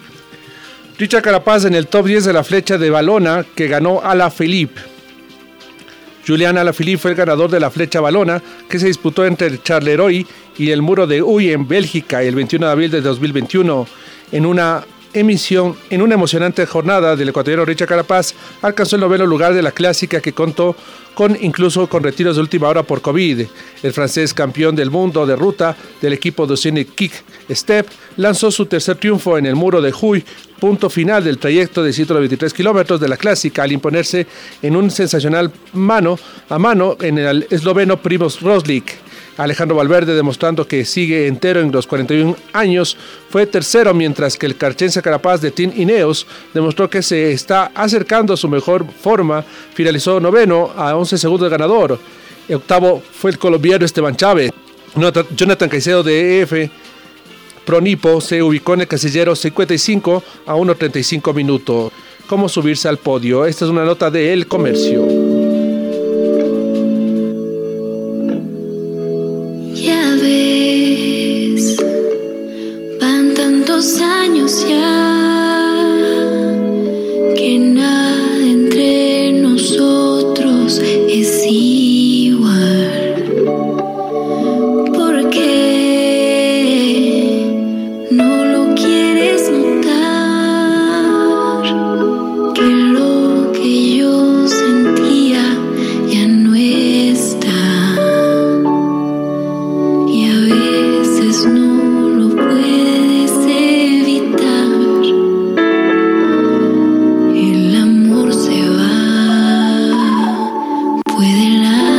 Richard Carapaz en el top diez de la flecha de balona, que ganó Alaphilippe. Julián Alaphilippe fue el ganador de la flecha balona, que se disputó entre Charleroi y el Muro de Huy en Bélgica el veintiuno de abril de dos mil veintiuno. En una emisión, en una emocionante jornada del ecuatoriano Richard Carapaz, alcanzó el noveno lugar de la clásica, que contó con incluso con retiros de última hora por COVID. El francés, campeón del mundo de ruta del equipo de Scenic Kick Step, lanzó su tercer triunfo en el Muro de Huy, punto final del trayecto de ciento veintitrés kilómetros de la clásica, al imponerse en un sensacional mano a mano en el esloveno Primož Roglič. Alejandro Valverde, demostrando que sigue entero en los cuarenta y un años, fue tercero, mientras que el carchense Carapaz de Team Ineos demostró que se está acercando a su mejor forma. Finalizó noveno a once segundos del ganador. El octavo fue el colombiano Esteban Chávez. Jonathan Caicedo de E F Pronipo se ubicó en el casillero cincuenta y cinco a uno treinta y cinco minutos. cómo subirse al podio. Esta es una nota de El Comercio. Ya ves, van tantos años ya que nada entre nosotros es igual. ¿Por qué no lo quieres notar? Que lo que yo sentía ya no está. Y a veces no lo puedes evitar. El amor se va, puede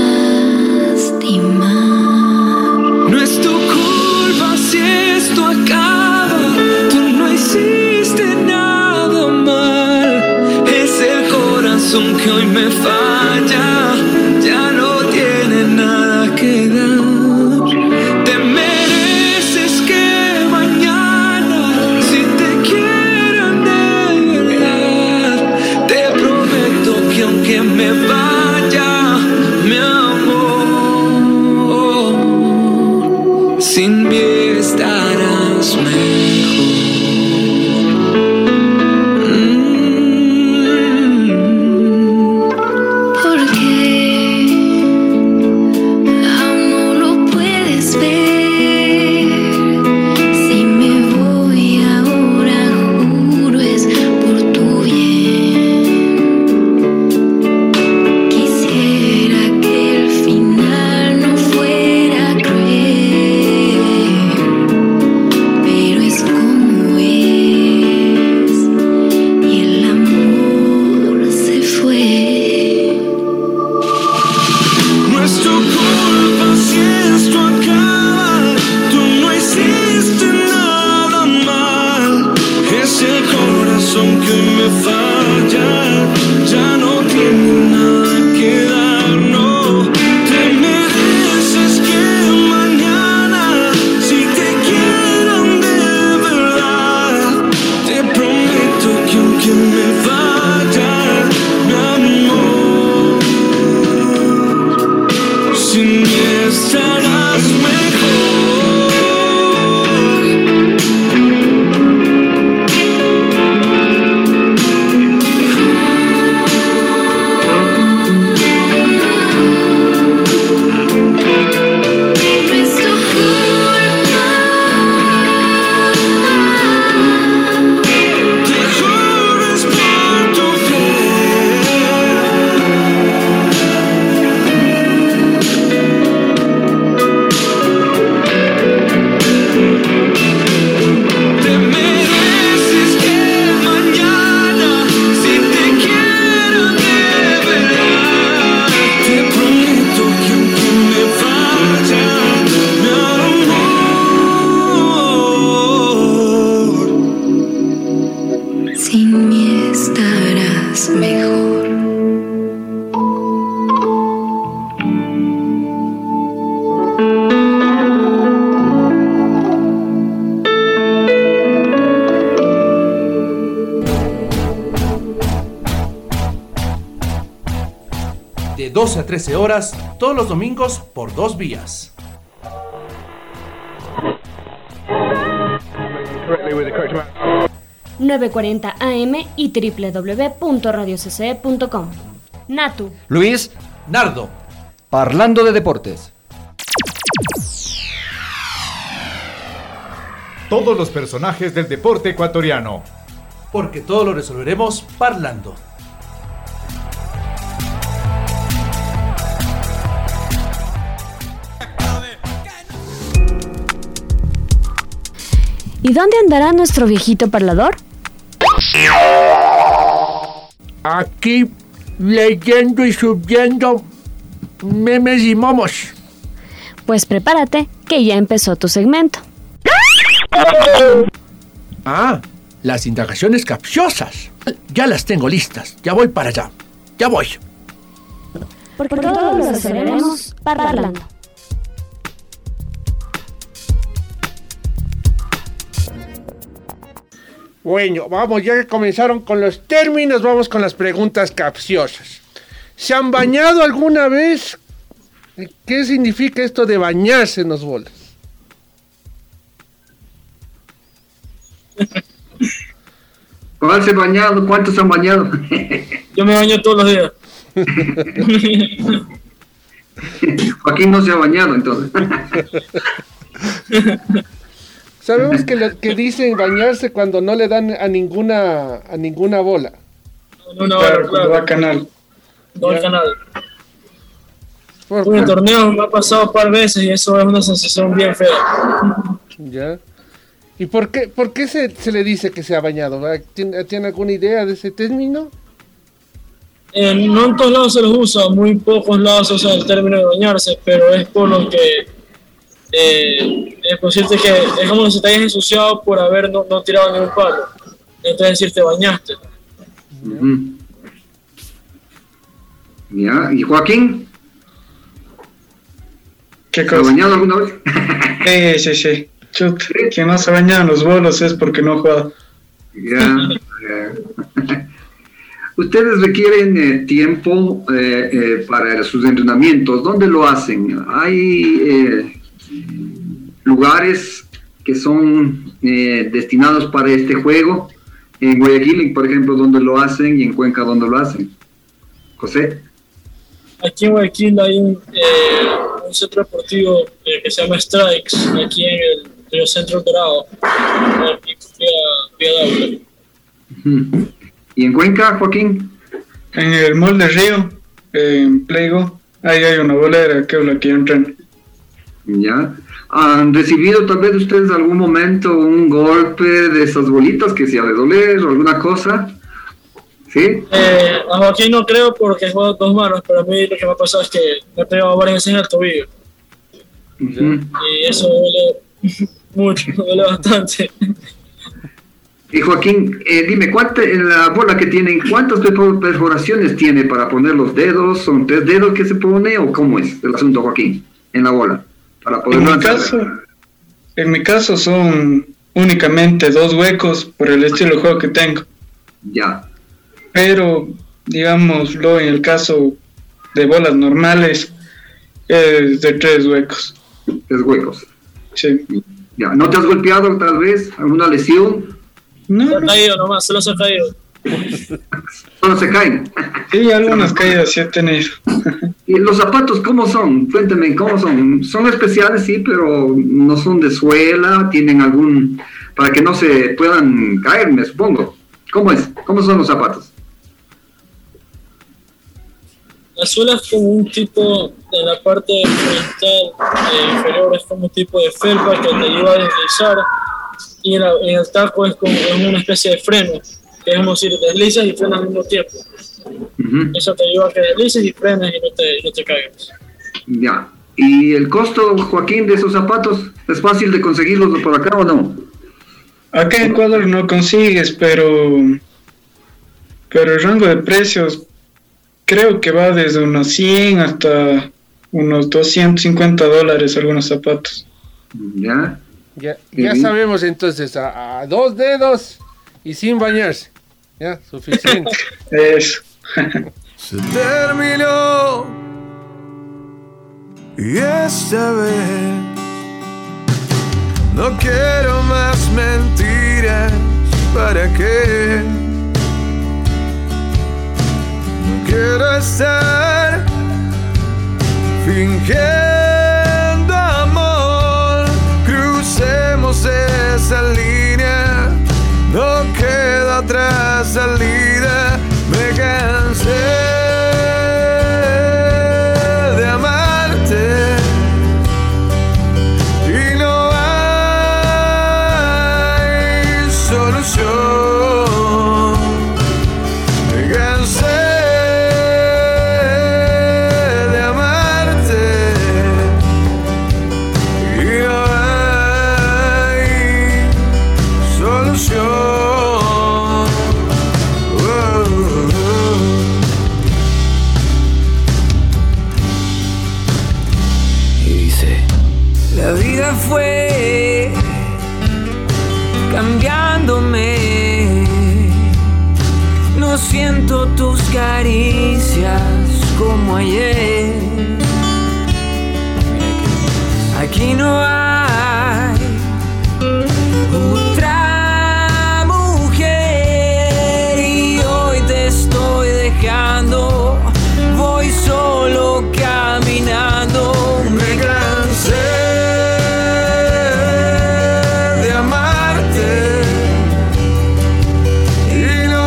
lastimar. No es tu culpa si esto acaba. Tú no hiciste nada mal. Es el corazón que hoy me falla. Ya no tiene nada que dar. Te mereces que mañana, si te quieran de verdad, te prometo que aunque me vaya, mi amor, sin mí estarás mejor. Porque aún no lo puedes ver. Si me voy ahora, juro es por tu bien. Quisiera que el final no fuera cruel, pero es como es, y el amor se fue. No es tu culpa si esto acaba. Tú no hiciste nada mal. Es el corazón que me falla. Ya no tiene nada que dar, no. Te mereces que mañana, si te quieran de verdad, te prometo que aunque me vaya, mi amor, sin mí estarás mejor. No es tu culpa. Te juro es por tu Te mereces que mañana, si te quieran de verdad, te prometo que aunque me vaya, mi amor, Sin mí estarás mejor. De doce a trece horas, todos los domingos por dos vías. nueve cuarenta A M y doble u doble u doble u punto radio c c e punto com. Natu. Luis Nardo. Parlando de deportes. Todos los personajes del deporte ecuatoriano. Porque todo lo resolveremos parlando. ¿Y dónde andará nuestro viejito parlador? Aquí leyendo y subiendo memes y momos. Pues prepárate, que ya empezó tu segmento. Ah, las indagaciones capciosas. Ya las tengo listas. Ya voy para allá. Ya voy. Porque todos lo resolveremos parlando. Bueno, vamos, ya que comenzaron con los términos, vamos con las preguntas capciosas. ¿Se han bañado alguna vez? ¿Qué significa esto de bañarse en los bolas? ¿Cuál se ha bañado? ¿Cuántos se han bañado? Yo me baño todos los días. Joaquín no se ha bañado, entonces. Sabemos que, lo, que dicen bañarse cuando no le dan a ninguna a ninguna bola. No, no, claro, claro. Va a canal. No al canal. En el torneo me ha pasado un par de veces y eso es una sensación bien fea. Ya. ¿Y por qué, por qué se, se le dice que se ha bañado? ¿Tiene, ¿tiene alguna idea de ese término? Eh, no en todos lados se los usa, muy pocos lados se usa el término de bañarse, pero es por lo que eh, es por decirte que es como si te hayas ensuciado por haber no, no tirado ningún palo. Entonces decir te bañaste. Uh-huh. Ya, ¿y Joaquín? ¿Qué cosa? ¿Se ha bañado alguna vez? Sí, sí, sí. Chut, quien no se baña en los bolos es porque no juega. Ya, ya. Ustedes requieren eh, tiempo eh, eh, para sus entrenamientos. ¿Dónde lo hacen? ¿Hay eh, lugares que son eh, destinados para este juego? En Guayaquil, por ejemplo, ¿dónde lo hacen? Y en Cuenca, ¿dónde lo hacen? José. Aquí en Guayaquil hay un, eh, un centro deportivo eh, que se llama Strikes, aquí en el Río Centro Dorado, aquí vía, vía Daula. Uh-huh. ¿Y en Cuenca, Joaquín? En el Mall de Río, en Playgo, ahí hay una bolera que es la que entran. Ya. ¿Han recibido tal vez ustedes algún momento un golpe de esas bolitas que se ha de doler o alguna cosa? ¿Sí? Eh, a Joaquín no creo porque juego dos manos, pero a mí lo que me ha pasado es que me he pegado varias veces en el tobillo. Uh-huh. Y eso duele mucho, duele bastante. Y Joaquín, eh, dime, ¿cuánta, la bola que tienen, ¿cuántas perforaciones tiene para poner los dedos? ¿Son tres dedos que se pone o cómo es el asunto, Joaquín, en la bola? Para poder en, mi caso, en mi caso son únicamente dos huecos por el estilo de juego que tengo. Ya. Pero, digámoslo, en el caso de bolas normales, es de tres huecos. Tres huecos. Sí. Ya. ¿No te has golpeado tal vez? ¿Alguna lesión? No. Se ha caído nomás, solo se ha caído. Solo se caen. Sí, algunas caídas sí he tenido. ¿Y los zapatos cómo son? Cuéntame, ¿cómo son? Son especiales, sí, pero no son de suela, tienen algún... para que no se puedan caer, me supongo. ¿Cómo es? ¿Cómo son los zapatos? La suela es como un tipo, en la parte frontal eh, inferior es como un tipo de felpa que te ayuda a deslizar, y en, la, en el taco es como es una especie de freno, que es como si deslizas y frenas al mismo tiempo. Uh-huh. Eso te ayuda a que deslices y frenes y no te, no te caigas. Ya. ¿Y el costo, Joaquín, de esos zapatos? ¿Es fácil de conseguirlos por acá o no? Acá en Ecuador no consigues, pero pero el rango de precios creo que va desde unos cien hasta unos doscientos cincuenta dólares algunos zapatos. Ya. Ya, ya sabemos entonces, a, a dos dedos y sin bañarse. Ya, suficiente. Eso. Se terminó y esta vez no quiero más mentiras. ¿Para qué? No quiero estar fingiendo amor. Crucemos esa línea, no queda otra salida. Me cansé de amarte y no hay solución. Me cansé de amarte y no hay solución. La vida fue cambiándome siento tus caricias como ayer. Aquí no hay otra mujer y hoy te estoy dejando. Voy solo caminando. Me cansé de amarte y no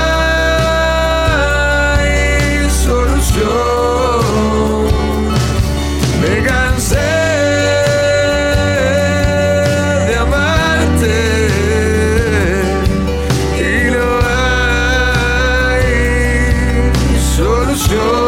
hay solución. Me cansé de amarte y no hay solución.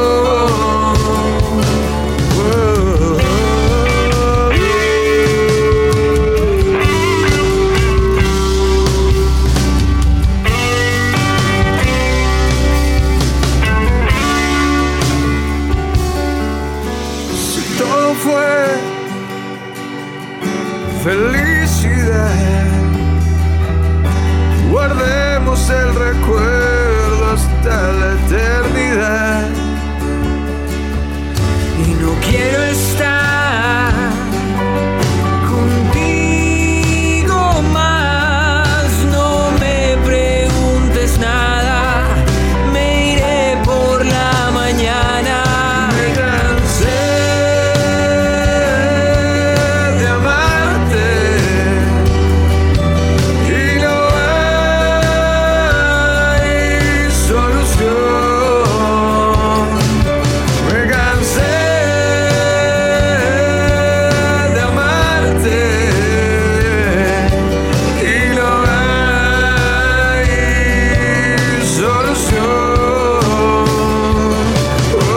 Felicidad, guardemos el recuerdo hasta la eternidad. Y no quiero estar contigo más. No me preguntes nada, me iré por la mañana. Me cansé de amarte y no hay solución. Me cansé de amarte y no hay solución. Oh, oh,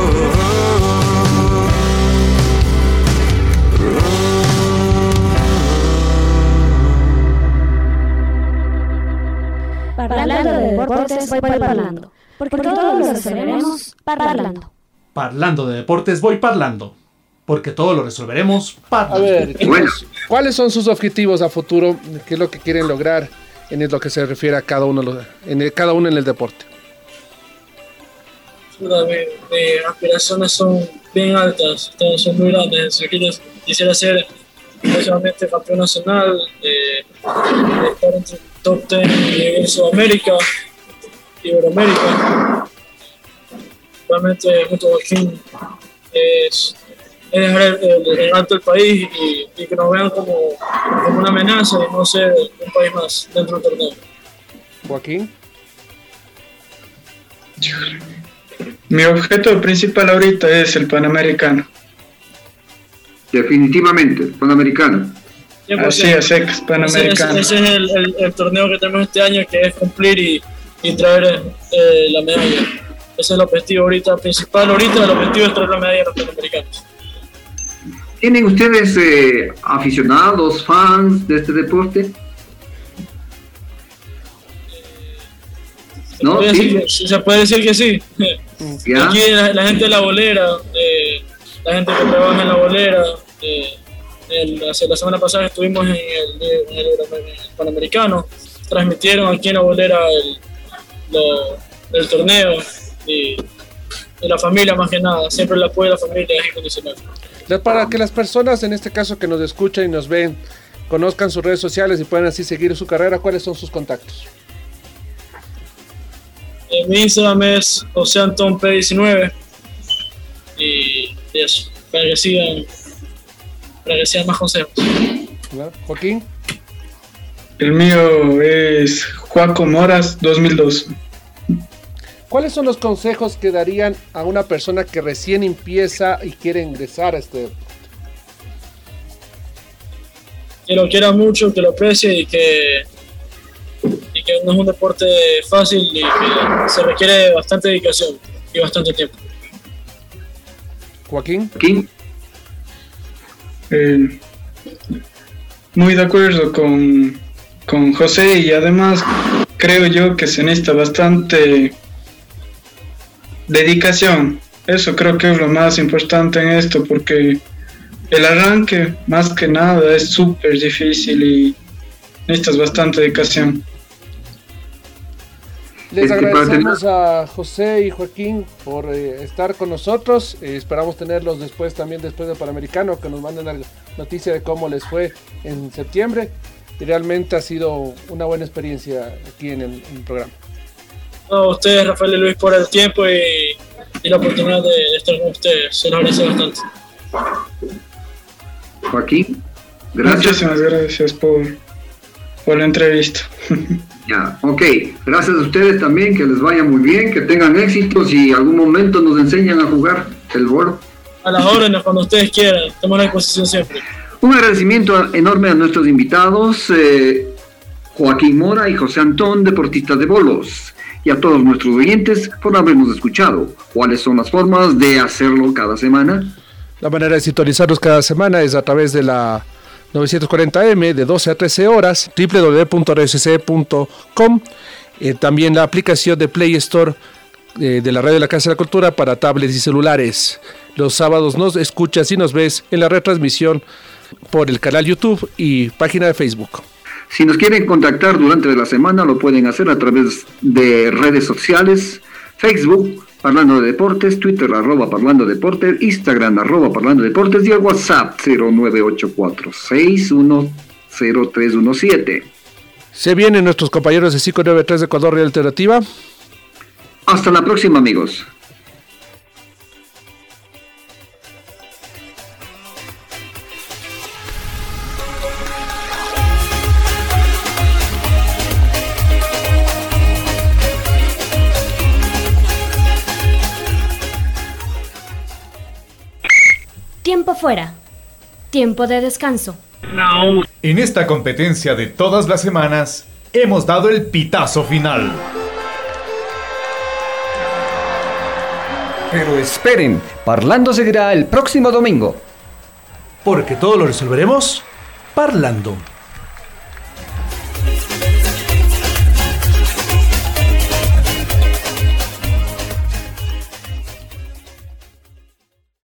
Parlando de deportes, voy parlando. Porque todo lo resolveremos parlando. Parlando de deportes, voy parlando. Porque todo lo resolveremos A parlando. ver, chicos, ¿cuáles son sus objetivos a futuro? ¿Qué es lo que quieren lograr en lo que se refiere a cada uno, en el- cada uno en el deporte? Puta, mi- mis aspiraciones son bien altas, todas son muy grandes. Yo quiero- quisiera ser próximamente campeón nacional, eh, estar entre el top diez de Sudamérica, Iberoamérica. Realmente junto a Joaquín es, es dejar el, el- en alto el país y, y que nos vean como, como una amenaza y no ser un país más dentro del torneo. Joaquín. Mi objeto principal ahorita es el Panamericano. Definitivamente, Panamericano. Así es, ex Panamericano. Ese, ese es el, el- el torneo que tenemos este año, que es cumplir y, y traer eh, la medalla. Ese es el objetivo ahorita principal. Ahorita el objetivo es traer la medalla a los Panamericanos. ¿Tienen ustedes eh, aficionados, fans de este deporte? Se ¿No? puede ¿Sí? decir que- se puede decir que sí. ¿Ya? Aquí la, la gente de la bolera, eh, la gente que trabaja en la bolera, eh, el- hace- la semana pasada estuvimos en el, en el- en el Panamericano, transmitieron aquí en la bolera el, lo- el torneo y, y la familia más que nada, siempre el apoyo de la familia es incondicional. La- Para que las personas, en este caso que nos escuchan y nos ven, conozcan sus redes sociales y puedan así seguir su carrera, ¿cuáles son sus contactos? Eh, mi Instagram es Oceanton P diecinueve y, y eso, para que sigan, para que sigan más consejos. ¿Verdad? Joaquín. El mío es Juaco Moras dos mil dos. ¿Cuáles son los consejos que darían a una persona que recién empieza y quiere ingresar a este deporte? Que lo quiera mucho, que lo aprecie y que, y que no es un deporte fácil y que se requiere bastante dedicación y bastante tiempo. Joaquín. Eh, muy de acuerdo con, con José, y además creo yo que se necesita bastante dedicación. Eso creo que es lo más importante en esto, porque el arranque más que nada es súper difícil y necesitas bastante dedicación. Les Este, para agradecemos a José y Joaquín por eh, estar con nosotros. Eh, esperamos tenerlos después, también después del Panamericano, que nos manden la noticia de cómo les fue en septiembre. Y realmente ha sido una buena experiencia aquí en el, en el programa. No, a ustedes, Rafael y Luis, por el tiempo y, y la oportunidad de, de estar con ustedes. Se los agradece bastante. Joaquín, gracias. Muchísimas gracias por, por la entrevista. Ya, ok. Gracias a ustedes también, que les vaya muy bien, que tengan éxitos y algún momento nos enseñan a jugar el bolo. A las órdenes, cuando ustedes quieran. Estamos a la disposición siempre. Un agradecimiento enorme a nuestros invitados, eh, Joaquín Mora y José Antón, deportistas de bolos, y a todos nuestros oyentes por habernos escuchado. ¿Cuáles son las formas de hacerlo cada semana? La manera de sintonizarnos cada semana es a través de la novecientos cuarenta eme de doce a trece horas, doble u doble u doble u punto r s c punto com, eh, también la aplicación de Play Store eh, de la Radio de la Casa de la Cultura para tablets y celulares. Los sábados nos escuchas y nos ves en la retransmisión por el canal YouTube y página de Facebook. Si nos quieren contactar durante la semana, lo pueden hacer a través de redes sociales, Facebook, Parlando de Deportes, Twitter, arroba Parlando Deportes, Instagram, arroba Parlando Deportes, y el WhatsApp cero nueve ocho cuatro seis uno cero tres uno siete. Se vienen nuestros compañeros de cinco nueve tres de Ecuador Real Alternativa. Hasta la próxima, amigos. Tiempo fuera. Tiempo de descanso. No. En esta competencia de todas las semanas, hemos dado el pitazo final. Pero esperen, Parlando seguirá el próximo domingo. Porque todo lo resolveremos parlando.